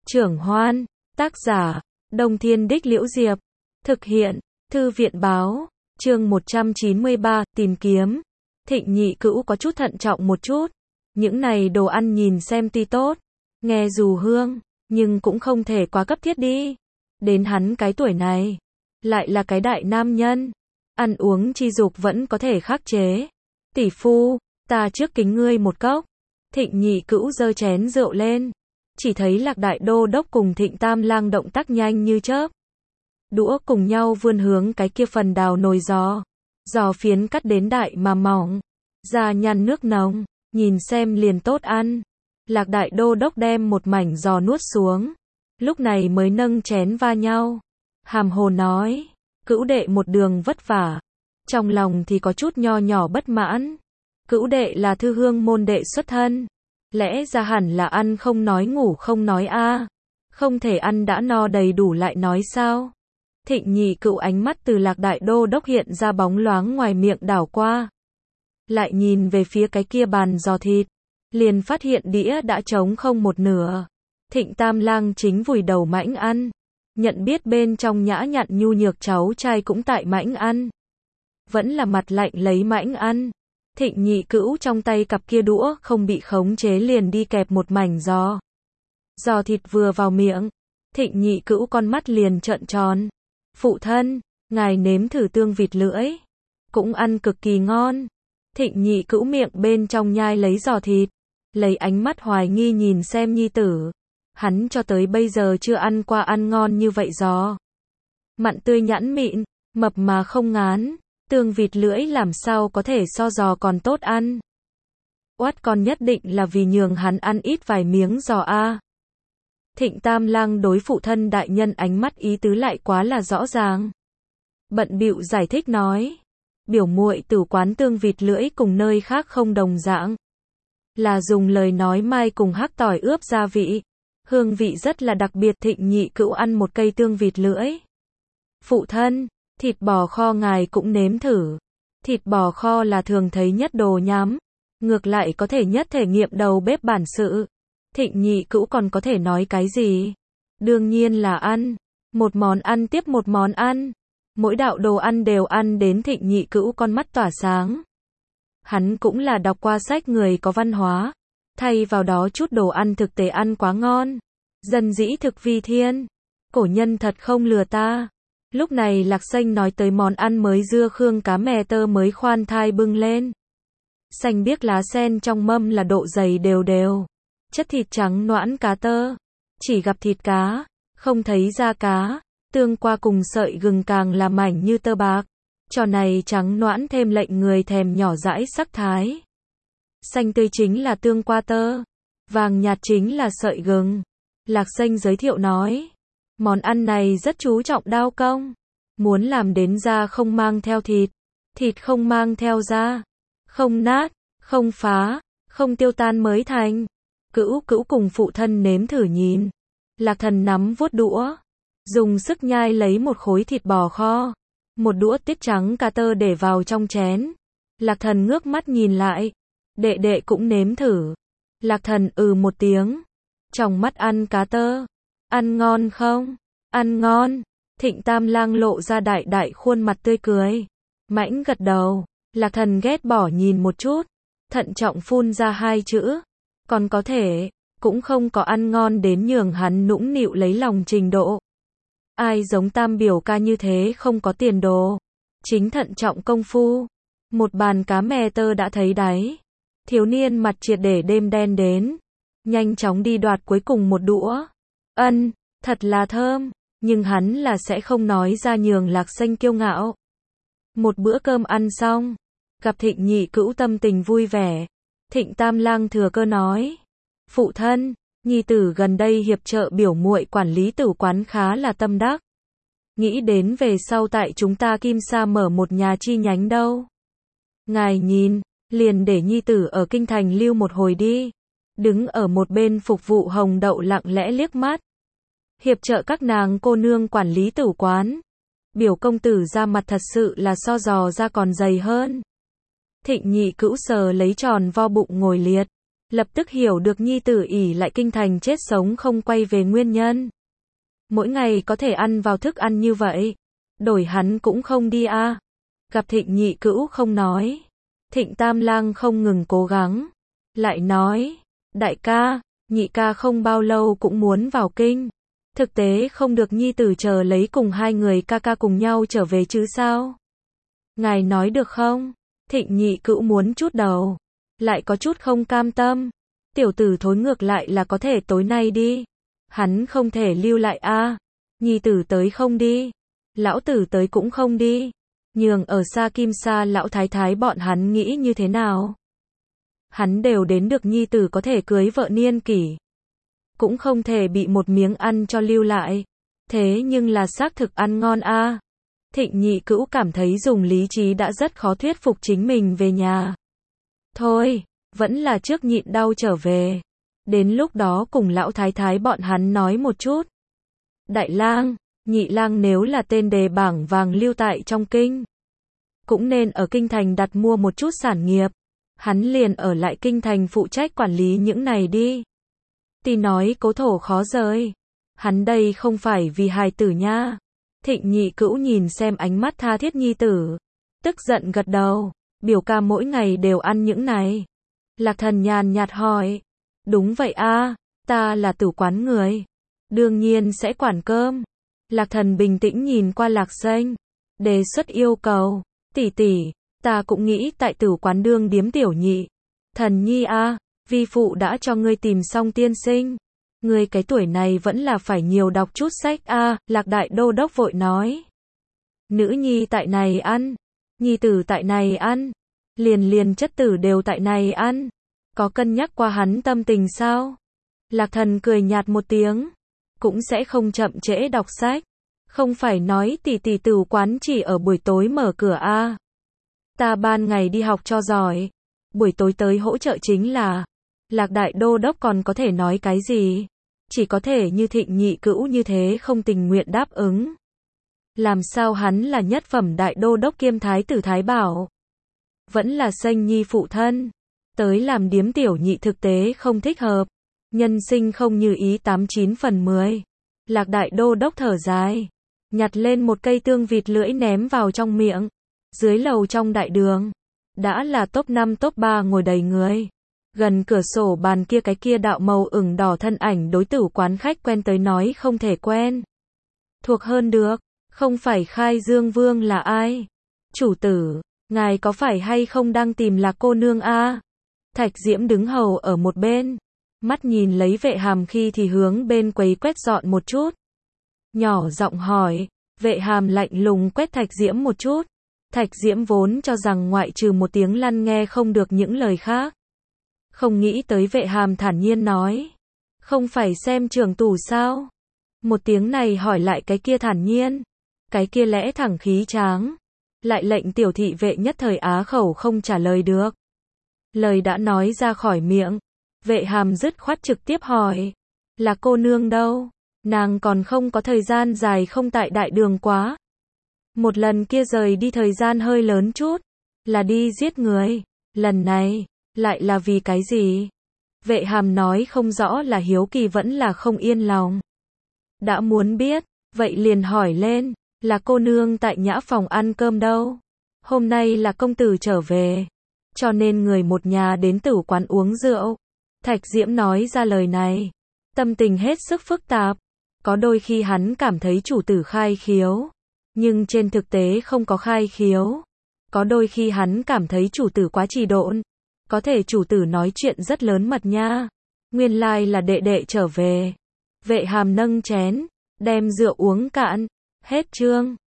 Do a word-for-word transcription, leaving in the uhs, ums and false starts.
Trưởng Hoan, tác giả, Đông Thiên Đích Liễu Diệp, thực hiện, Thư viện Báo, chương một trăm chín mươi ba, tìm kiếm. Thịnh Nhị Cữu có chút thận trọng một chút, những này đồ ăn nhìn xem tuy tốt, nghe dù hương, nhưng cũng không thể quá cấp thiết đi. Đến hắn cái tuổi này, lại là cái đại nam nhân, ăn uống chi dục vẫn có thể khắc chế. Tỷ phu, ta trước kính ngươi một cốc. Thịnh Nhị Cữu giơ chén rượu lên, chỉ thấy Lạc Đại Đô Đốc cùng Thịnh Tam Lang động tác nhanh như chớp. Đũa cùng nhau vươn hướng cái kia phần đào nồi giò. Giò phiến cắt đến đại mà mỏng, da nhăn nước nồng, nhìn xem liền tốt ăn. Lạc Đại Đô Đốc đem một mảnh giò nuốt xuống, lúc này mới nâng chén va nhau. Hàm hồ nói, Cữu đệ một đường vất vả, trong lòng thì có chút nho nhỏ bất mãn. Cữu đệ là thư hương môn đệ xuất thân, lẽ ra hẳn là ăn không nói ngủ không nói a, không thể ăn đã no đầy đủ lại nói sao? Thịnh Nhị Cữu ánh mắt từ Lạc Đại Đô Đốc hiện ra bóng loáng ngoài miệng đảo qua, lại nhìn về phía cái kia bàn giò thịt, liền phát hiện đĩa đã trống không một nửa. Thịnh Tam Lang chính vùi đầu mãnh ăn, nhận biết bên trong nhã nhặn nhu nhược cháu trai cũng tại mãnh ăn, vẫn là mặt lạnh lấy mãnh ăn. Thịnh Nhị Cữu trong tay cặp kia đũa không bị khống chế liền đi kẹp một mảnh giò. Giò thịt vừa vào miệng, Thịnh Nhị Cữu con mắt liền trợn tròn. Phụ thân, ngài nếm thử tương vịt lưỡi, cũng ăn cực kỳ ngon. Thịnh Nhị Cữu miệng bên trong nhai lấy giò thịt, lấy ánh mắt hoài nghi nhìn xem nhi tử. Hắn cho tới bây giờ chưa ăn qua ăn ngon như vậy giò. Mặn tươi nhẵn mịn, mập mà không ngán. Tương vịt lưỡi làm sao có thể so giò còn tốt ăn. Oát con nhất định là vì nhường hắn ăn ít vài miếng giò a. Thịnh Tam Lang đối phụ thân đại nhân ánh mắt ý tứ lại quá là rõ ràng. Bận bịu giải thích nói, biểu muội tử quán tương vịt lưỡi cùng nơi khác không đồng dạng, là dùng lời nói mai cùng hắc tỏi ướp gia vị, hương vị rất là đặc biệt. Thịnh Nhị Cữu ăn một cây tương vịt lưỡi. Phụ thân, thịt bò kho ngài cũng nếm thử. Thịt bò kho là thường thấy nhất đồ nhắm, ngược lại có thể nhất thể nghiệm đầu bếp bản sự. Thịnh Nhị Cữu còn có thể nói cái gì? Đương nhiên là ăn. Một món ăn tiếp một món ăn. Mỗi đạo đồ ăn đều ăn đến Thịnh Nhị Cữu con mắt tỏa sáng. Hắn cũng là đọc qua sách người có văn hóa. Thay vào đó chút đồ ăn thực tế ăn quá ngon. Dân dĩ thực vi thiên. Cổ nhân thật không lừa ta. Lúc này Lạc Xanh nói tới món ăn mới dưa khương cá mè tơ mới khoan thai bưng lên. Xanh biếc lá sen trong mâm là độ dày đều đều. Chất thịt trắng noãn cá tơ. Chỉ gặp thịt cá, không thấy da cá. Tương qua cùng sợi gừng càng là mảnh như tơ bạc. Trò này trắng noãn thêm lệnh người thèm nhỏ dãi sắc thái. Xanh tươi chính là tương qua tơ. Vàng nhạt chính là sợi gừng. Lạc Xanh giới thiệu nói. Món ăn này rất chú trọng đao công. Muốn làm đến da không mang theo thịt. Thịt không mang theo da. Không nát, không phá, không tiêu tan mới thành. Cữu Cữu cùng phụ thân nếm thử nhìn. Lạc Thần nắm vuốt đũa, dùng sức nhai lấy một khối thịt bò kho. Một đũa tiết trắng cá tơ để vào trong chén. Lạc Thần ngước mắt nhìn lại. Đệ đệ cũng nếm thử. Lạc Thần ừ một tiếng. Trong mắt ăn cá tơ. Ăn ngon không? Ăn ngon. Thịnh Tam Lang lộ ra đại đại khuôn mặt tươi cười. Mãnh gật đầu. Lạc Thần ghét bỏ nhìn một chút. Thận trọng phun ra hai chữ. Còn có thể, cũng không có ăn ngon đến nhường hắn nũng nịu lấy lòng trình độ. Ai giống Tam biểu ca như thế không có tiền đồ. Chính thận trọng công phu. Một bàn cá mè tơ đã thấy đáy. Thiếu niên mặt triệt để đêm đen đến. Nhanh chóng đi đoạt cuối cùng một đũa. Ân, thật là thơm. Nhưng hắn là sẽ không nói ra nhường Lạc Xanh kiêu ngạo. Một bữa cơm ăn xong, gặp Thịnh Nhị Cữu tâm tình vui vẻ. Thịnh Tam Lang thừa cơ nói. Phụ thân, nhi tử gần đây hiệp trợ biểu muội quản lý tử quán khá là tâm đắc. Nghĩ đến về sau tại chúng ta Kim Sa mở một nhà chi nhánh đâu. Ngài nhìn, liền để nhi tử ở kinh thành lưu một hồi đi. Đứng ở một bên phục vụ Hồng Đậu lặng lẽ liếc mắt. Hiệp trợ các nàng cô nương quản lý tử quán. Biểu công tử ra mặt thật sự là so giò ra còn dày hơn. Thịnh Nhị Cữu sờ lấy tròn vo bụng ngồi liệt. lập tức hiểu được nhi tử ỷ lại kinh thành chết sống không quay về nguyên nhân. Mỗi ngày có thể ăn vào thức ăn như vậy, đổi hắn cũng không đi a. À. Gặp Thịnh nhị cữu không nói. Thịnh Tam Lang không ngừng cố gắng. Lại nói, đại ca, nhị ca không bao lâu cũng muốn vào kinh. Thực tế không được nhi tử chờ lấy cùng hai người ca ca cùng nhau trở về chứ sao? Ngài nói được không? Thịnh nhị cữu muốn chút đầu. Lại có chút không cam tâm. Tiểu tử thối ngược lại là có thể tối nay đi. Hắn không thể lưu lại a. À. Nhi tử tới không đi. Lão tử tới cũng không đi. Nhường ở xa Kim Sa lão thái thái bọn hắn nghĩ như thế nào? Hắn đều đến được nhi tử có thể cưới vợ niên kỷ. Cũng không thể bị một miếng ăn cho lưu lại. Thế nhưng là xác thực ăn ngon a. À. Thịnh nhị cữu cảm thấy dùng lý trí đã rất khó thuyết phục chính mình về nhà. Thôi, vẫn là trước nhịn đau trở về. Đến lúc đó cùng lão thái thái bọn hắn nói một chút. Đại lang, nhị lang nếu là tên đề bảng vàng lưu tại trong kinh. Cũng nên ở kinh thành đặt mua một chút sản nghiệp. Hắn liền ở lại kinh thành phụ trách quản lý những này đi. Tì nói cố thổ khó rời. Hắn đây không phải vì hài tử nha. Thịnh nhị cữu nhìn xem ánh mắt tha thiết nhi tử. Tức giận gật đầu. Biểu ca mỗi ngày đều ăn những này. Lạc Thần nhàn nhạt hỏi. Đúng vậy a, ta là tử quán người. Đương nhiên sẽ quản cơm. Lạc Thần bình tĩnh nhìn qua Lạc Xanh. Đề xuất yêu cầu. Tỷ tỷ, ta cũng nghĩ tại tử quán đương điếm tiểu nhị. Thần nhi a, vi phụ đã cho ngươi tìm xong tiên sinh. Ngươi cái tuổi này vẫn là phải nhiều đọc chút sách a. Lạc Đại Đô Đốc vội nói. Nữ nhi tại này ăn. Nhi tử tại này ăn. Liền liền chất tử đều tại này ăn. Có cân nhắc qua hắn tâm tình sao? Lạc Thần cười nhạt một tiếng. Cũng sẽ không chậm trễ đọc sách. Không phải nói tỷ tỷ tử quán chỉ ở buổi tối mở cửa a. À. Ta ban ngày đi học cho giỏi. Buổi tối tới hỗ trợ chính là. Lạc Đại Đô Đốc còn có thể nói cái gì? Chỉ có thể như Thịnh nhị cữu như thế không tình nguyện đáp ứng. Làm sao hắn là nhất phẩm Đại Đô Đốc kiêm Thái tử Thái Bảo? Vẫn là Xanh nhi phụ thân. Tới làm điếm tiểu nhị thực tế không thích hợp. Nhân sinh không như ý tám chín phần mười. Lạc Đại Đô Đốc thở dài. Nhặt lên một cây tương vịt lưỡi ném vào trong miệng. Dưới lầu trong đại đường. Đã là top năm top ba ngồi đầy người. Gần cửa sổ bàn kia cái kia đạo màu ửng đỏ thân ảnh đối tử quán khách quen tới nói không thể quen. Thuộc hơn được. Không phải Khai Dương Vương là ai? Chủ tử, ngài có phải hay không đang tìm Lạc cô nương a? À? Thạch Diễm đứng hầu ở một bên. Mắt nhìn lấy Vệ Hàm khi thì hướng bên quấy quét dọn một chút. Nhỏ giọng hỏi. Vệ Hàm lạnh lùng quét Thạch Diễm một chút. Thạch Diễm vốn cho rằng ngoại trừ một tiếng lăn nghe không được những lời khác. Không nghĩ tới Vệ Hàm thản nhiên nói. Không phải xem trường tủ sao? Một tiếng này hỏi lại cái kia thản nhiên. Cái kia lẽ thẳng khí tráng. Lại lệnh tiểu thị vệ nhất thời á khẩu không trả lời được. Lời đã nói ra khỏi miệng. Vệ Hàm dứt khoát trực tiếp hỏi. Là cô nương đâu? Nàng còn không có thời gian dài không tại đại đường quá. Một lần kia rời đi thời gian hơi lớn chút. Là đi giết người. Lần này, lại là vì cái gì? Vệ Hàm nói không rõ là hiếu kỳ vẫn là không yên lòng. Đã muốn biết, vậy liền hỏi lên. Là cô nương tại nhã phòng ăn cơm đâu? Hôm nay là công tử trở về. Cho nên người một nhà đến tử quán uống rượu. Thạch Diễm nói ra lời này. Tâm tình hết sức phức tạp. Có đôi khi hắn cảm thấy chủ tử khai khiếu. Nhưng trên thực tế không có khai khiếu. Có đôi khi hắn cảm thấy chủ tử quá trì độn. Có thể chủ tử nói chuyện rất lớn mật nha. Nguyên lai là đệ đệ trở về. Vệ Hàm nâng chén. Đem rượu uống cạn. Hết chương.